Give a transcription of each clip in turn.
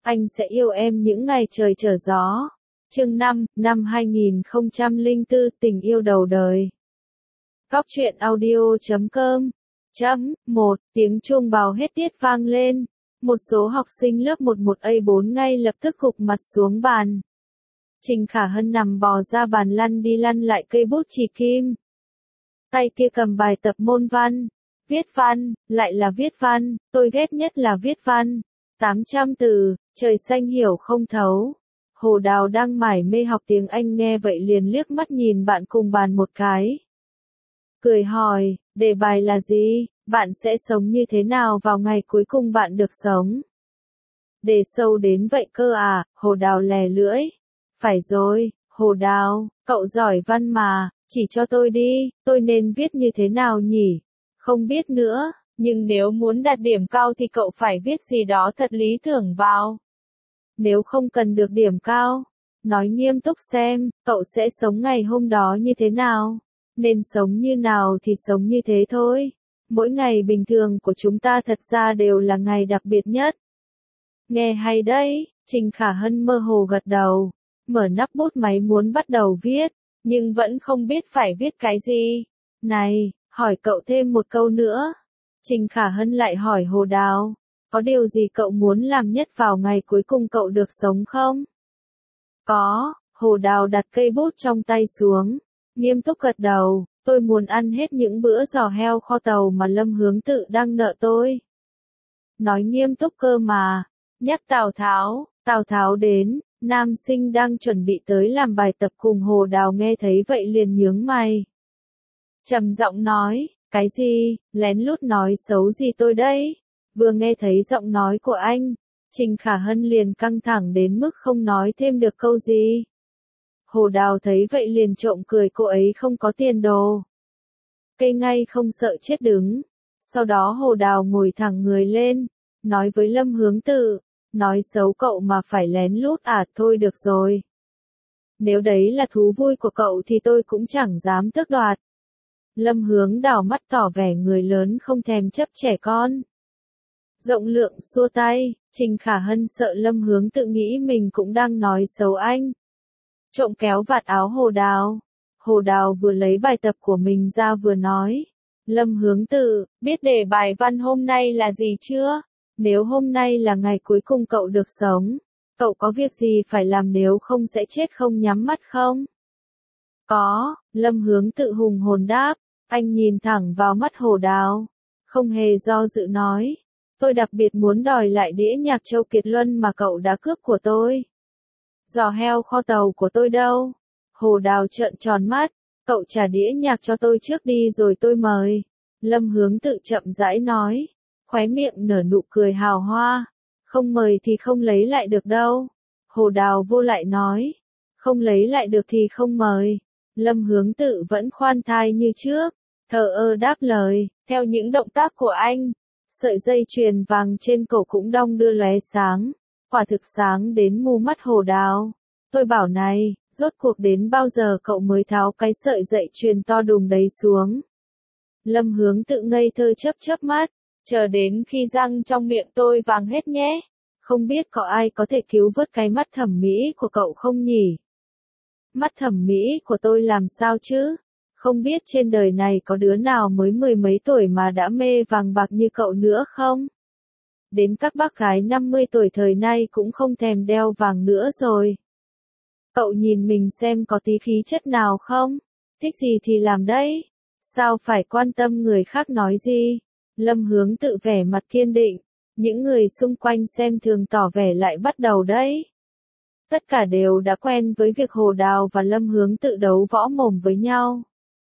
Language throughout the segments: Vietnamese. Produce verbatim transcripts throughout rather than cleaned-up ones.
Anh sẽ yêu em những ngày trời trở gió. Chương năm, năm hai nghìn không trăm lẻ bốn, tình yêu đầu đời. Góc truyện audio chấm com. Chấm, một, tiếng chuông bào hết tiết vang lên. Một số học sinh lớp một một A bốn ngay lập tức gục mặt xuống bàn. Trình Khả Hân nằm bò ra bàn lăn đi lăn lại cây bút chì kim. Tay kia cầm bài tập môn văn. Viết văn, lại là viết văn, tôi ghét nhất là viết văn. tám trăm từ, trời xanh hiểu không thấu. Hồ Đào đang mải mê học tiếng Anh nghe vậy liền liếc mắt nhìn bạn cùng bàn một cái. Cười hỏi, đề bài là gì, bạn sẽ sống như thế nào vào ngày cuối cùng bạn được sống? Đề sâu đến vậy cơ à, Hồ Đào lè lưỡi. Phải rồi, Hồ Đào, cậu giỏi văn mà, chỉ cho tôi đi, tôi nên viết như thế nào nhỉ? Không biết nữa, nhưng nếu muốn đạt điểm cao thì cậu phải viết gì đó thật lý tưởng vào. Nếu không cần được điểm cao, nói nghiêm túc xem, cậu sẽ sống ngày hôm đó như thế nào? Nên sống như nào thì sống như thế thôi. Mỗi ngày bình thường của chúng ta thật ra đều là ngày đặc biệt nhất. Nghe hay đấy, Trình Khả Hân mơ hồ gật đầu, mở nắp bút máy muốn bắt đầu viết, nhưng vẫn không biết phải viết cái gì. Này, hỏi cậu thêm một câu nữa. Trình Khả Hân lại hỏi Hồ Đào, có điều gì cậu muốn làm nhất vào ngày cuối cùng cậu được sống không? Có, Hồ Đào đặt cây bút trong tay xuống, nghiêm túc gật đầu, tôi muốn ăn hết những bữa giò heo kho tàu mà Lâm Hướng Tự đang nợ tôi. Nói nghiêm túc cơ mà, nhắc Tào Tháo, Tào Tháo đến, nam sinh đang chuẩn bị tới làm bài tập cùng Hồ Đào nghe thấy vậy liền nhướng mày. Trầm giọng nói, cái gì, lén lút nói xấu gì tôi đấy? Vừa nghe thấy giọng nói của anh, Trình Khả Hân liền căng thẳng đến mức không nói thêm được câu gì. Hồ Đào thấy vậy liền trộm cười cô ấy không có tiền đồ. Cây ngay không sợ chết đứng. Sau đó Hồ Đào ngồi thẳng người lên, nói với Lâm Hướng Tự, nói xấu cậu mà phải lén lút à, thôi được rồi. Nếu đấy là thú vui của cậu thì tôi cũng chẳng dám tước đoạt. Lâm Hướng đảo mắt tỏ vẻ người lớn không thèm chấp trẻ con. Rộng lượng xua tay, Trình Khả Hân sợ Lâm Hướng Tự nghĩ mình cũng đang nói xấu anh. Trộm kéo vạt áo Hồ Đào. Hồ Đào vừa lấy bài tập của mình ra vừa nói. Lâm Hướng Tự, biết đề bài văn hôm nay là gì chưa? Nếu hôm nay là ngày cuối cùng cậu được sống, cậu có việc gì phải làm nếu không sẽ chết không nhắm mắt không? Có, Lâm Hướng Tự hùng hồn đáp. Anh nhìn thẳng vào mắt Hồ Đào, không hề do dự nói. Tôi đặc biệt muốn đòi lại đĩa nhạc Châu Kiệt Luân mà cậu đã cướp của tôi. Giò heo kho tàu của tôi đâu? Hồ Đào trợn tròn mắt, cậu trả đĩa nhạc cho tôi trước đi rồi tôi mời. Lâm Hướng Tự chậm rãi nói, khóe miệng nở nụ cười hào hoa. Không mời thì không lấy lại được đâu. Hồ Đào vô lại nói, không lấy lại được thì không mời. Lâm Hướng Tự vẫn khoan thai như trước, thờ ơ đáp lời, theo những động tác của anh. Sợi dây chuyền vàng trên cổ cũng đong đưa lóe sáng, quả thực sáng đến mù mắt Hồ Đào. Tôi bảo này, rốt cuộc đến bao giờ cậu mới tháo cái sợi dây chuyền to đùng đấy xuống? Lâm Hướng Tự ngây thơ chớp chớp mắt, chờ đến khi răng trong miệng tôi vàng hết nhé. Không biết có ai có thể cứu vớt cái mắt thẩm mỹ của cậu không nhỉ? Mắt thẩm mỹ của tôi làm sao chứ? Không biết trên đời này có đứa nào mới mười mấy tuổi mà đã mê vàng bạc như cậu nữa không? Đến các bác gái năm mươi tuổi thời nay cũng không thèm đeo vàng nữa rồi. Cậu nhìn mình xem có tí khí chất nào không? Thích gì thì làm đấy. Sao phải quan tâm người khác nói gì? Lâm Hướng Tự vẻ mặt kiên định. Những người xung quanh xem thường tỏ vẻ lại bắt đầu đấy. Tất cả đều đã quen với việc Hồ Đào và Lâm Hướng Tự đấu võ mồm với nhau.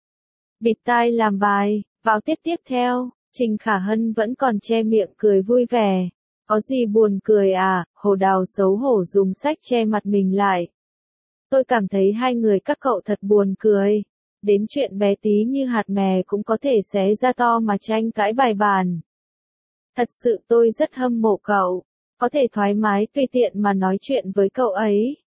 Bịt tai làm bài, vào tiết tiếp theo, Trình Khả Hân vẫn còn che miệng cười vui vẻ. Có gì buồn cười à, Hồ Đào xấu hổ dùng sách che mặt mình lại. Tôi cảm thấy hai người các cậu thật buồn cười. Đến chuyện bé tí như hạt mè cũng có thể xé ra to mà tranh cãi bài bản. Thật sự tôi rất hâm mộ cậu, có thể thoải mái tùy tiện mà nói chuyện với cậu ấy.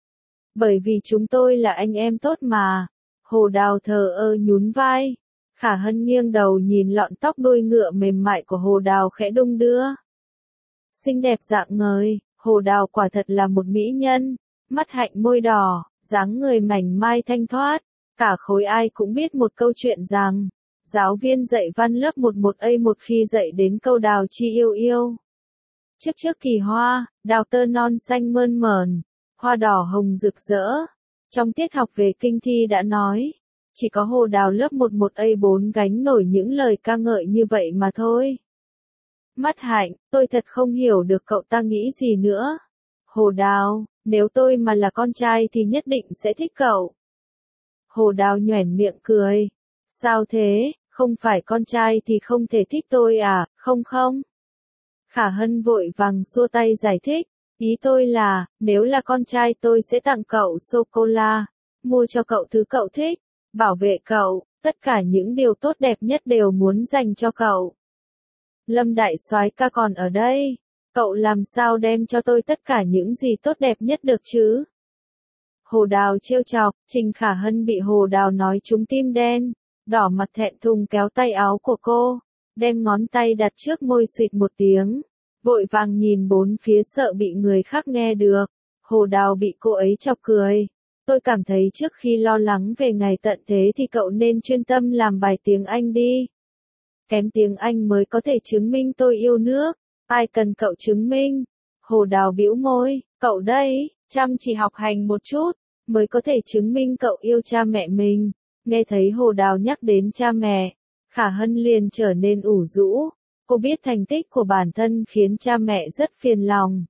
Bởi vì chúng tôi là anh em tốt mà. Hồ Đào thờ ơ nhún vai. Khả Hân nghiêng đầu nhìn lọn tóc đuôi ngựa mềm mại của Hồ Đào khẽ đung đưa. Xinh đẹp dạng ngời, Hồ Đào quả thật là một mỹ nhân, mắt hạnh môi đỏ, dáng người mảnh mai thanh thoát. Cả khối ai cũng biết một câu chuyện rằng, giáo viên dạy văn lớp mười một A một khi dạy đến câu Đào chi yêu yêu. Trước trước kỳ hoa, đào tơ non xanh mơn mởn, hoa đỏ hồng rực rỡ. Trong tiết học về kinh thi đã nói, chỉ có Hồ Đào lớp mười một A bốn gánh nổi những lời ca ngợi như vậy mà thôi. Mắt hạnh, tôi thật không hiểu được cậu ta nghĩ gì nữa. Hồ Đào, nếu tôi mà là con trai thì nhất định sẽ thích cậu. Hồ Đào nhoẻn miệng cười. Sao thế, không phải con trai thì không thể thích tôi à, không không? Khả Hân vội vàng xua tay giải thích. Ý tôi là, nếu là con trai tôi sẽ tặng cậu sô-cô-la, mua cho cậu thứ cậu thích, bảo vệ cậu, tất cả những điều tốt đẹp nhất đều muốn dành cho cậu. Lâm đại soái ca còn ở đây, cậu làm sao đem cho tôi tất cả những gì tốt đẹp nhất được chứ? Hồ Đào trêu chọc, Trình Khả Hân bị Hồ Đào nói trúng tim đen, đỏ mặt thẹn thùng kéo tay áo của cô, đem ngón tay đặt trước môi suýt một tiếng, vội vàng nhìn bốn phía sợ bị người khác nghe được. Hồ Đào bị cô ấy chọc cười. Tôi cảm thấy trước khi lo lắng về ngày tận thế thì cậu nên chuyên tâm làm bài tiếng Anh đi. Kém tiếng Anh mới có thể chứng minh tôi yêu nước, ai cần cậu chứng minh. Hồ Đào bĩu môi, cậu đây, chăm chỉ học hành một chút, mới có thể chứng minh cậu yêu cha mẹ mình. Nghe thấy Hồ Đào nhắc đến cha mẹ, Khả Hân liền trở nên ủ rũ. Cô biết thành tích của bản thân khiến cha mẹ rất phiền lòng.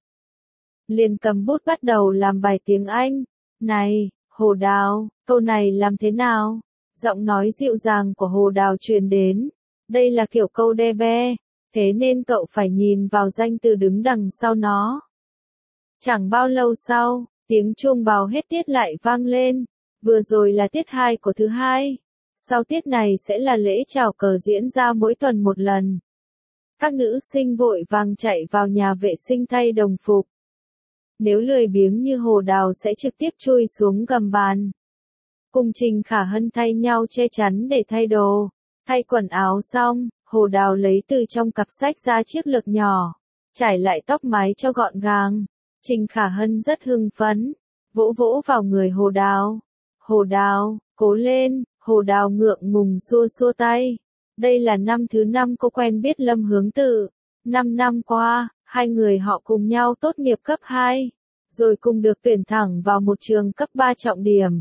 Liền cầm bút bắt đầu làm bài tiếng Anh. Này, Hồ Đào, câu này làm thế nào? Giọng nói dịu dàng của Hồ Đào truyền đến. Đây là kiểu câu đe be, thế nên cậu phải nhìn vào danh từ đứng đằng sau nó. Chẳng bao lâu sau, tiếng chuông bào hết tiết lại vang lên. Vừa rồi là tiết hai của thứ hai. Sau tiết này sẽ là lễ chào cờ diễn ra mỗi tuần một lần. Các nữ sinh vội vàng chạy vào nhà vệ sinh thay đồng phục. Nếu lười biếng như Hồ Đào sẽ trực tiếp chui xuống gầm bàn. Cùng Trình Khả Hân thay nhau che chắn để thay đồ. Thay quần áo xong, Hồ Đào lấy từ trong cặp sách ra chiếc lược nhỏ, trải lại tóc mái cho gọn gàng. Trình Khả Hân rất hưng phấn, vỗ vỗ vào người Hồ Đào. Hồ Đào, cố lên, Hồ Đào ngượng ngùng xua xua tay. Đây là năm thứ năm cô quen biết Lâm Hướng Tự. Năm năm qua, hai người họ cùng nhau tốt nghiệp cấp hai, rồi cùng được tuyển thẳng vào một trường cấp ba trọng điểm.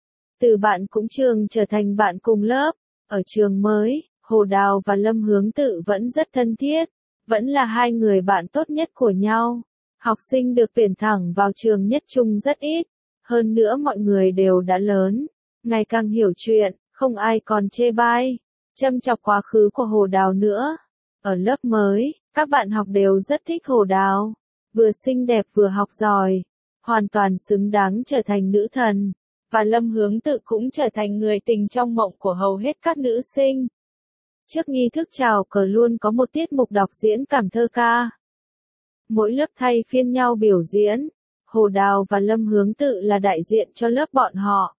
Từ bạn cũng trường trở thành bạn cùng lớp. Ở trường mới, Hồ Đào và Lâm Hướng Tự vẫn rất thân thiết, vẫn là hai người bạn tốt nhất của nhau. Học sinh được tuyển thẳng vào trường nhất trung rất ít, hơn nữa mọi người đều đã lớn, ngày càng hiểu chuyện, không ai còn chê bai, châm chọc quá khứ của Hồ Đào nữa. Ở lớp mới, các bạn học đều rất thích Hồ Đào, vừa xinh đẹp vừa học giỏi, hoàn toàn xứng đáng trở thành nữ thần. Và Lâm Hướng Tự cũng trở thành người tình trong mộng của hầu hết các nữ sinh. Trước nghi thức chào cờ luôn có một tiết mục đọc diễn cảm thơ ca. Mỗi lớp thay phiên nhau biểu diễn, Hồ Đào và Lâm Hướng Tự là đại diện cho lớp bọn họ.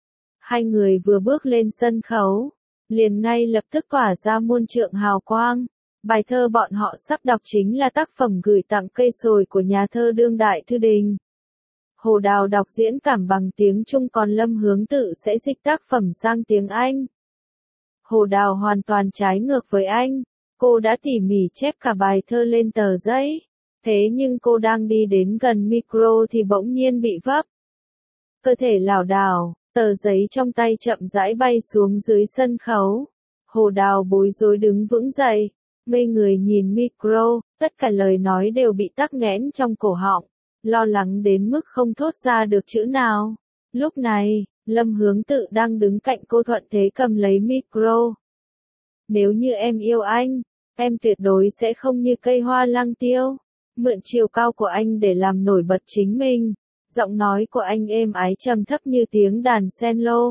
Hai người vừa bước lên sân khấu, liền ngay lập tức tỏa ra muôn trượng hào quang. Bài thơ bọn họ sắp đọc chính là tác phẩm Gửi tặng cây sồi của nhà thơ đương đại Thư Đình. Hồ Đào đọc diễn cảm bằng tiếng Trung còn Lâm Hướng Tự sẽ dịch tác phẩm sang tiếng Anh. Hồ Đào hoàn toàn trái ngược với anh, cô đã tỉ mỉ chép cả bài thơ lên tờ giấy, thế nhưng cô đang đi đến gần micro thì bỗng nhiên bị vấp. Cơ thể lảo đảo, tờ giấy trong tay chậm rãi bay xuống dưới sân khấu. Hồ Đào bối rối đứng vững dậy, ngây người nhìn micro, tất cả lời nói đều bị tắc nghẽn trong cổ họng. Lo lắng đến mức không thốt ra được chữ nào. Lúc này, Lâm Hướng Tự đang đứng cạnh cô thuận thế cầm lấy micro. Nếu như em yêu anh, em tuyệt đối sẽ không như cây hoa lăng tiêu, mượn chiều cao của anh để làm nổi bật chính mình. Giọng nói của anh êm ái trầm thấp như tiếng đàn cello,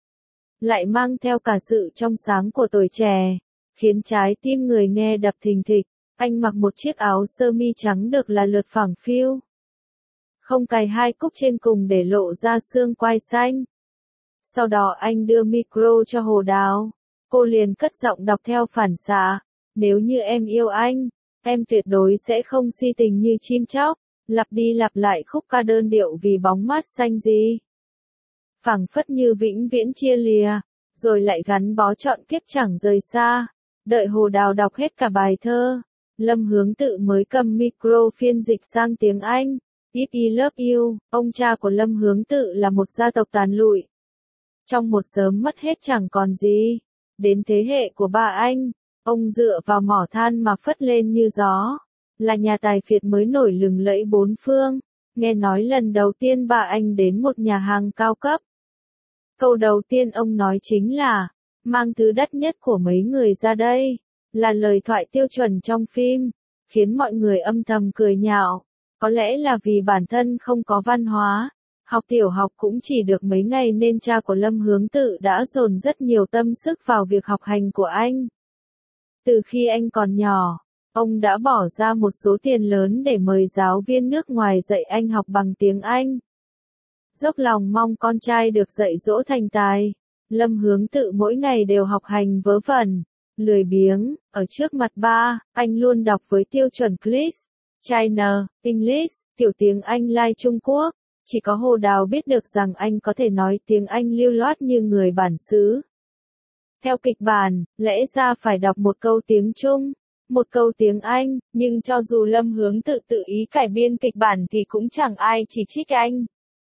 lại mang theo cả sự trong sáng của tuổi trẻ, khiến trái tim người nghe đập thình thịch. Anh mặc một chiếc áo sơ mi trắng được là lượt phẳng phiu, không cài hai cúc trên cùng để lộ ra xương quai xanh. Sau đó anh đưa micro cho Hồ Đào, cô liền cất giọng đọc theo phản xạ. Nếu như em yêu anh, em tuyệt đối sẽ không si tình như chim chóc, lặp đi lặp lại khúc ca đơn điệu vì bóng mát xanh gì. Phảng phất như vĩnh viễn chia lìa, rồi lại gắn bó trọn kiếp chẳng rời xa. Đợi Hồ Đào đọc hết cả bài thơ, Lâm Hướng Tự mới cầm micro phiên dịch sang tiếng Anh. If I love you, ông cha của Lâm Hướng Tự là một gia tộc tàn lụi. Trong một sớm mất hết chẳng còn gì. Đến thế hệ của bà anh, ông dựa vào mỏ than mà phất lên như gió. Là nhà tài phiệt mới nổi lừng lẫy bốn phương. Nghe nói lần đầu tiên bà anh đến một nhà hàng cao cấp. Câu đầu tiên ông nói chính là, mang thứ đắt nhất của mấy người ra đây. Là lời thoại tiêu chuẩn trong phim, khiến mọi người âm thầm cười nhạo. Có lẽ là vì bản thân không có văn hóa, học tiểu học cũng chỉ được mấy ngày nên cha của Lâm Hướng Tự đã dồn rất nhiều tâm sức vào việc học hành của anh. Từ khi anh còn nhỏ, ông đã bỏ ra một số tiền lớn để mời giáo viên nước ngoài dạy anh học bằng tiếng Anh. Dốc lòng mong con trai được dạy dỗ thành tài, Lâm Hướng Tự mỗi ngày đều học hành vớ vẩn, lười biếng, ở trước mặt ba, anh luôn đọc với tiêu chuẩn English, China, English, tiểu tiếng Anh lai Trung Quốc. Chỉ có Hồ Đào biết được rằng anh có thể nói tiếng Anh lưu loát như người bản xứ. Theo kịch bản, lẽ ra phải đọc một câu tiếng Trung, một câu tiếng Anh, nhưng cho dù Lâm Hướng Tự tự ý cải biên kịch bản thì cũng chẳng ai chỉ trích anh.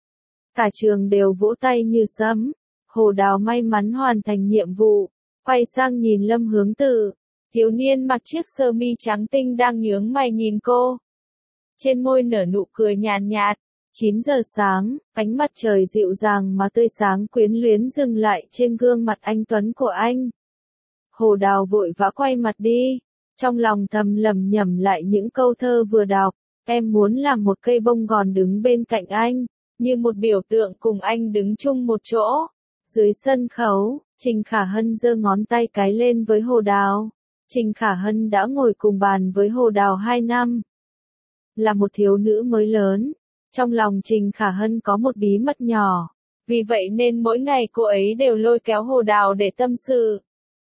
Cả trường đều vỗ tay như sấm. Hồ Đào may mắn hoàn thành nhiệm vụ, quay sang nhìn Lâm Hướng Tự. Thiếu niên mặc chiếc sơ mi trắng tinh đang nhướng mày nhìn cô. Trên môi nở nụ cười nhàn nhạt. chín giờ sáng, ánh mặt trời dịu dàng mà tươi sáng quyến luyến dừng lại trên gương mặt anh tuấn của anh. Hồ Đào vội vã quay mặt đi, trong lòng thầm lẩm nhẩm lại những câu thơ vừa đọc. Em muốn làm một cây bông gòn đứng bên cạnh anh, như một biểu tượng cùng anh đứng chung một chỗ. Dưới sân khấu, Trình Khả Hân giơ ngón tay cái lên với Hồ Đào. Trình Khả Hân đã ngồi cùng bàn với Hồ Đào hai năm. Là một thiếu nữ mới lớn, trong lòng Trình Khả Hân có một bí mật nhỏ. Vì vậy nên mỗi ngày cô ấy đều lôi kéo Hồ Đào để tâm sự.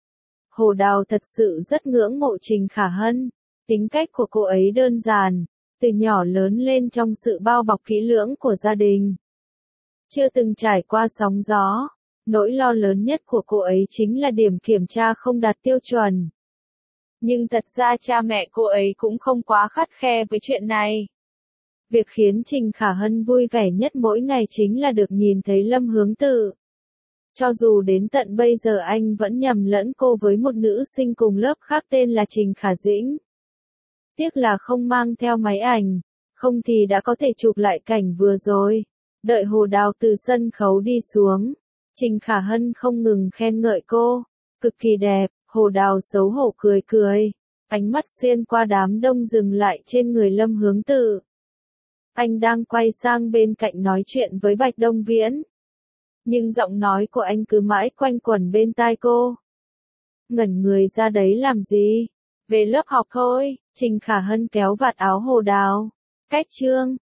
Hồ Đào thật sự rất ngưỡng mộ Trình Khả Hân. Tính cách của cô ấy đơn giản, từ nhỏ lớn lên trong sự bao bọc kỹ lưỡng của gia đình. Chưa từng trải qua sóng gió, nỗi lo lớn nhất của cô ấy chính là điểm kiểm tra không đạt tiêu chuẩn. Nhưng thật ra cha mẹ cô ấy cũng không quá khắt khe với chuyện này. Việc khiến Trình Khả Hân vui vẻ nhất mỗi ngày chính là được nhìn thấy Lâm Hướng Tự. Cho dù đến tận bây giờ anh vẫn nhầm lẫn cô với một nữ sinh cùng lớp khác tên là Trình Khả Dĩnh. Tiếc là không mang theo máy ảnh, không thì đã có thể chụp lại cảnh vừa rồi. Đợi Hồ Đào từ sân khấu đi xuống, Trình Khả Hân không ngừng khen ngợi cô, cực kỳ đẹp. Hồ Đào xấu hổ cười cười, ánh mắt xuyên qua đám đông dừng lại trên người Lâm Hướng Tự. Anh đang quay sang bên cạnh nói chuyện với Bạch Đông Viễn. Nhưng giọng nói của anh cứ mãi quanh quẩn bên tai cô. Ngẩn người ra đấy làm gì? Về lớp học thôi. Trình Khả Hân kéo vạt áo Hồ Đào. Cách chương.